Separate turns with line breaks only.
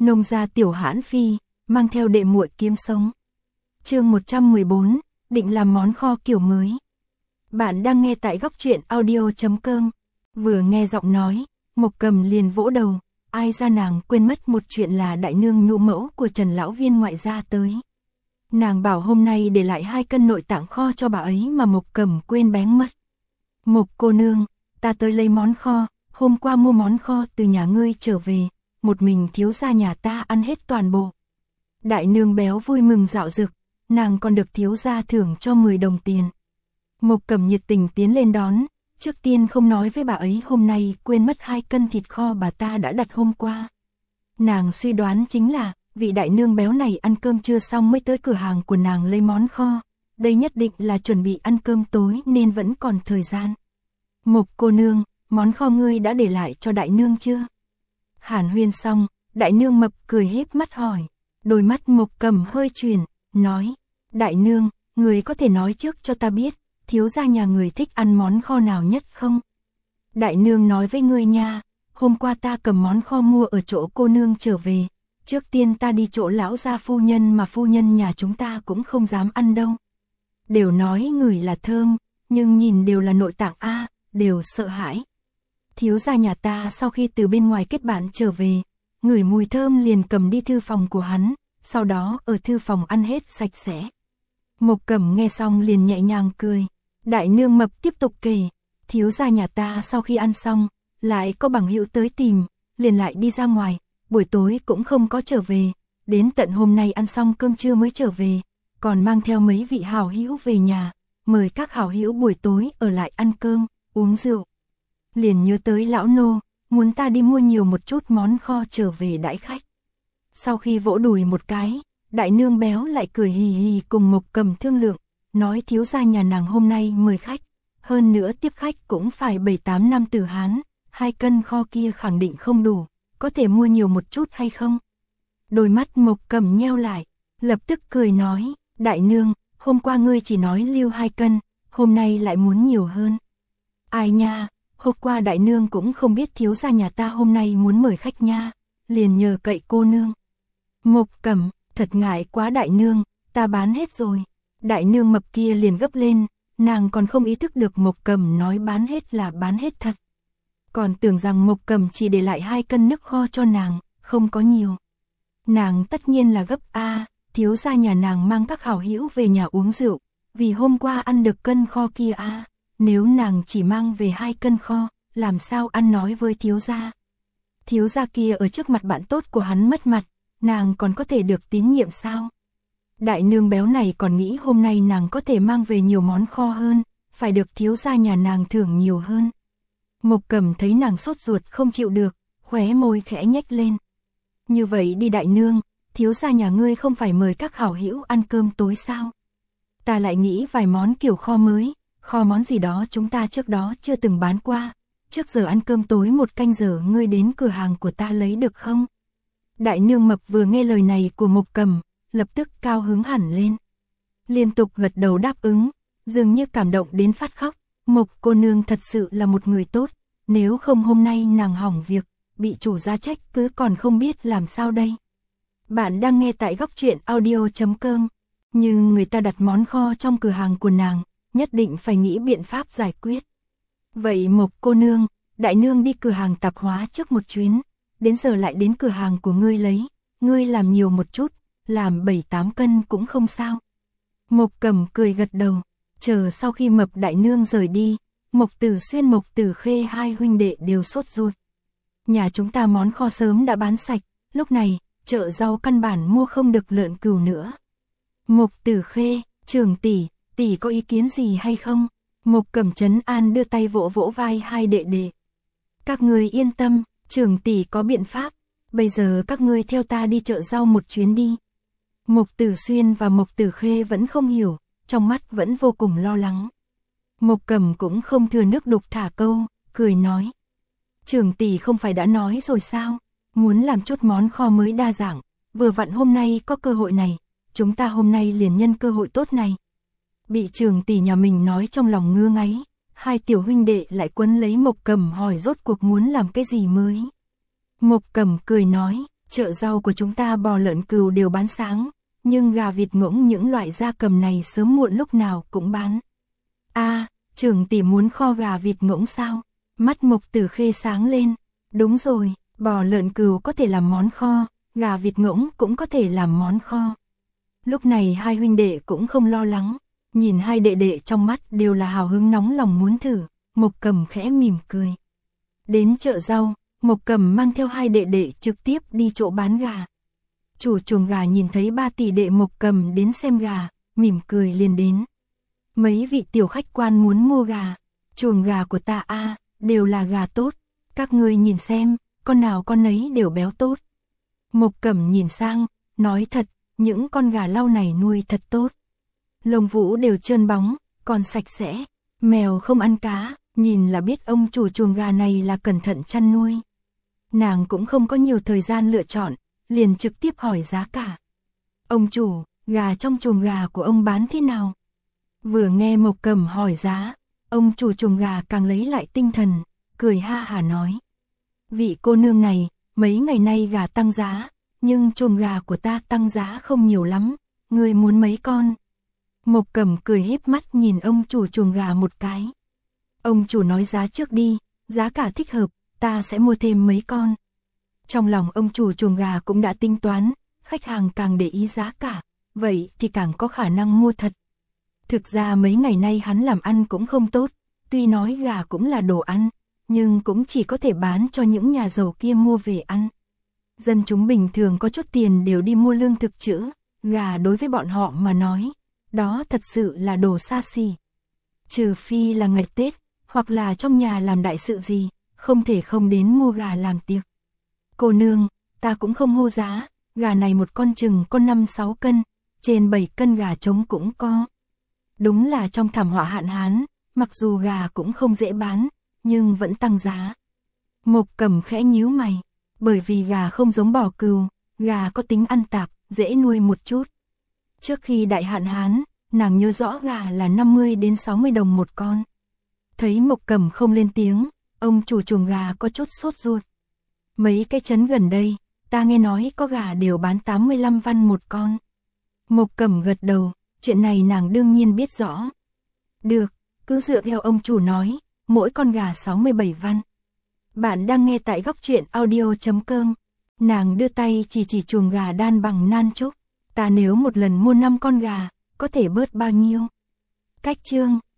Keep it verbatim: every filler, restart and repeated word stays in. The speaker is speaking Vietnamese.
Nông gia tiểu hãn phi, mang theo đệ muội kiếm sống. Chương một trăm mười bốn, định làm món kho kiểu mới. Bạn đang nghe tại góc truyện audio chấm com. Vừa nghe giọng nói, Mộc Cầm liền vỗ đầu, ai ra nàng quên mất một chuyện là đại nương nhũ mẫu của Trần lão viên ngoại gia tới. Nàng bảo hôm nay để lại hai cân nội tạng kho cho bà ấy mà Mộc Cầm quên bén mất. Mộc cô nương, ta tới lấy món kho, hôm qua mua món kho từ nhà ngươi trở về, một mình thiếu gia nhà ta ăn hết toàn bộ. Đại nương béo vui mừng dạo dực, nàng còn được thiếu gia thưởng cho mười đồng tiền. Mộc Cầm nhiệt tình tiến lên đón, trước tiên không nói với bà ấy hôm nay quên mất hai cân thịt kho bà ta đã đặt hôm qua. Nàng suy đoán chính là, vị đại nương béo này ăn cơm trưa xong mới tới cửa hàng của nàng lấy món kho, đây nhất định là chuẩn bị ăn cơm tối nên vẫn còn thời gian. Mộc cô nương, món kho ngươi đã để lại cho đại nương chưa? Hàn huyên xong, đại nương mập cười híp mắt hỏi, đôi mắt Mộc Cầm hơi chuyển, nói, đại nương, người có thể nói trước cho ta biết, thiếu gia nhà người thích ăn món kho nào nhất không? Đại nương nói với ngươi nha, hôm qua ta cầm món kho mua ở chỗ cô nương trở về, trước tiên ta đi chỗ lão gia phu nhân mà phu nhân nhà chúng ta cũng không dám ăn đâu. Đều nói ngửi là thơm, nhưng nhìn đều là nội tạng a, đều sợ hãi. Thiếu gia nhà ta sau khi từ bên ngoài kết bạn trở về, ngửi mùi thơm liền cầm đi thư phòng của hắn, sau đó ở thư phòng ăn hết sạch sẽ. Mộc Cầm nghe xong liền nhẹ nhàng cười. Đại nương mập tiếp tục kể, thiếu gia nhà ta sau khi ăn xong, lại có bằng hữu tới tìm, liền lại đi ra ngoài, buổi tối cũng không có trở về, đến tận hôm nay ăn xong cơm trưa mới trở về, còn mang theo mấy vị hảo hữu về nhà, mời các hảo hữu buổi tối ở lại ăn cơm, uống rượu. Liền nhớ tới lão nô, muốn ta đi mua nhiều một chút món kho trở về đãi khách. Sau khi vỗ đùi một cái, đại nương béo lại cười hì hì cùng Mộc Cầm thương lượng, nói thiếu gia nhà nàng hôm nay mời khách, hơn nữa tiếp khách cũng phải bảy tám năm từ Hán, hai cân kho kia khẳng định không đủ, có thể mua nhiều một chút hay không? Đôi mắt Mộc Cầm nheo lại, lập tức cười nói, đại nương, hôm qua ngươi chỉ nói lưu hai cân, hôm nay lại muốn nhiều hơn. Ai nha, hôm qua đại nương cũng không biết thiếu gia nhà ta hôm nay muốn mời khách nha, liền nhờ cậy cô nương. Mộc Cầm, thật ngại quá đại nương, ta bán hết rồi. Đại nương mập kia liền gấp lên, nàng còn không ý thức được Mộc Cầm nói bán hết là bán hết thật. Còn tưởng rằng Mộc Cầm chỉ để lại hai cân nước kho cho nàng, không có nhiều. Nàng tất nhiên là gấp a, thiếu gia nhà nàng mang các hảo hữu về nhà uống rượu, vì hôm qua ăn được cân kho kia a, nếu nàng chỉ mang về hai cân kho, làm sao ăn nói với thiếu gia. Thiếu gia kia ở trước mặt bạn tốt của hắn mất mặt, nàng còn có thể được tín nhiệm sao? Đại nương béo này còn nghĩ hôm nay nàng có thể mang về nhiều món kho hơn, phải được thiếu gia nhà nàng thưởng nhiều hơn. Mộc Cầm thấy nàng sốt ruột không chịu được, khóe môi khẽ nhếch lên. Như vậy đi đại nương, thiếu gia nhà ngươi không phải mời các hảo hữu ăn cơm tối sao? Ta lại nghĩ vài món kiểu kho mới, kho món gì đó chúng ta trước đó chưa từng bán qua, trước giờ ăn cơm tối một canh giờ ngươi đến cửa hàng của ta lấy được không? Đại nương mập vừa nghe lời này của Mộc Cầm, lập tức cao hứng hẳn lên. Liên tục gật đầu đáp ứng, dường như cảm động đến phát khóc. Mộc cô nương thật sự là một người tốt, nếu không hôm nay nàng hỏng việc, bị chủ gia trách cứ còn không biết làm sao đây. Bạn đang nghe tại góc truyện audio chấm com, nhưng người ta đặt món kho trong cửa hàng của nàng, nhất định phải nghĩ biện pháp giải quyết. Vậy Mộc cô nương, đại nương đi cửa hàng tạp hóa trước một chuyến, đến giờ lại đến cửa hàng của ngươi lấy, ngươi làm nhiều một chút, làm bảy tám cân cũng không sao. Mộc Cầm cười gật đầu, chờ sau khi mập đại nương rời đi, Mộc Tử Xuyên Mộc Tử Khê hai huynh đệ đều sốt ruột. Nhà chúng ta món kho sớm đã bán sạch, lúc này, chợ rau căn bản mua không được lợn cừu nữa. Mộc Tử Khê, trưởng tỷ, tỷ có ý kiến gì hay không? Mộc Cầm trấn an đưa tay vỗ vỗ vai hai đệ đệ. Các ngươi yên tâm, trưởng tỷ có biện pháp, bây giờ các ngươi theo ta đi chợ rau một chuyến đi. Mộc Tử Xuyên và Mộc Tử Khê vẫn không hiểu, trong mắt vẫn vô cùng lo lắng. Mộc Cầm cũng không thừa nước đục thả câu, cười nói. Trưởng tỷ không phải đã nói rồi sao, muốn làm chút món kho mới đa dạng, vừa vặn hôm nay có cơ hội này, chúng ta hôm nay liền nhân cơ hội tốt này. Bị trưởng tỷ nhà mình nói trong lòng ngứa ngáy, hai tiểu huynh đệ lại quấn lấy Mộc Cầm hỏi rốt cuộc muốn làm cái gì mới. Mộc Cầm cười nói, Chợ rau của chúng ta bò lợn cừu đều bán sáng, nhưng gà vịt ngỗng những loại gia cầm này sớm muộn lúc nào cũng bán. A, à, trưởng tỷ muốn kho gà vịt ngỗng sao? Mắt Mộc Tử Khê sáng lên. Đúng rồi, bò lợn cừu có thể làm món kho, gà vịt ngỗng cũng có thể làm món kho. Lúc này hai huynh đệ cũng không lo lắng, nhìn hai đệ đệ trong mắt đều là hào hứng nóng lòng muốn thử, Mộc Cầm khẽ mỉm cười. Đến chợ rau, Mộc Cầm mang theo hai đệ đệ trực tiếp đi chỗ bán gà. Chủ chuồng gà nhìn thấy ba tỷ đệ Mộc Cầm đến xem gà, mỉm cười liền đến. Mấy vị tiểu khách quan muốn mua gà, chuồng gà của ta a à, đều là gà tốt, các ngươi nhìn xem, con nào con nấy đều béo tốt. Mộc Cầm nhìn sang, nói thật, những con gà lau này nuôi thật tốt. Lông vũ đều trơn bóng, còn sạch sẽ, mèo không ăn cá, nhìn là biết ông chủ chuồng gà này là cẩn thận chăn nuôi. Nàng cũng không có nhiều thời gian lựa chọn, liền trực tiếp hỏi giá cả. Ông chủ, gà trong chuồng gà của ông bán thế nào? Vừa nghe Mộc Cầm hỏi giá, ông chủ chuồng gà càng lấy lại tinh thần, cười ha hả nói. Vị cô nương này, mấy ngày nay gà tăng giá, nhưng chuồng gà của ta tăng giá không nhiều lắm, ngươi muốn mấy con? Mộc Cầm cười híp mắt nhìn ông chủ chuồng gà một cái. Ông chủ nói giá trước đi, giá cả thích hợp, ta sẽ mua thêm mấy con. Trong lòng ông chủ chuồng gà cũng đã tính toán, khách hàng càng để ý giá cả, vậy thì càng có khả năng mua thật. Thực ra mấy ngày nay hắn làm ăn cũng không tốt, tuy nói gà cũng là đồ ăn, nhưng cũng chỉ có thể bán cho những nhà giàu kia mua về ăn. Dân chúng bình thường có chút tiền đều đi mua lương thực trữ, gà đối với bọn họ mà nói, đó thật sự là đồ xa xỉ. Trừ phi là ngày Tết, hoặc là trong nhà làm đại sự gì, không thể không đến mua gà làm tiệc. Cô nương, ta cũng không hô giá, gà này một con chừng con năm sáu cân, trên bảy cân gà trống cũng có. Đúng là trong thảm họa hạn hán, mặc dù gà cũng không dễ bán, nhưng vẫn tăng giá. Mộc Cầm khẽ nhíu mày, bởi vì gà không giống bò cừu, gà có tính ăn tạp, dễ nuôi một chút. Trước khi đại hạn hán, nàng nhớ rõ gà là năm mươi đến sáu mươi đồng một con. Thấy Mộc Cầm không lên tiếng, ông chủ chuồng gà có chút sốt ruột. Mấy cái trấn gần đây, ta nghe nói có gà đều bán tám mươi lăm văn một con. Mộc Cầm gật đầu, chuyện này nàng đương nhiên biết rõ. Được, cứ dựa theo ông chủ nói, mỗi con gà sáu mươi bảy văn. Bạn đang nghe tại góc truyện audio chấm com. Nàng đưa tay chỉ chỉ chuồng gà đan bằng nan trúc. Ta nếu một lần mua năm con gà, có thể bớt bao nhiêu? Cách chương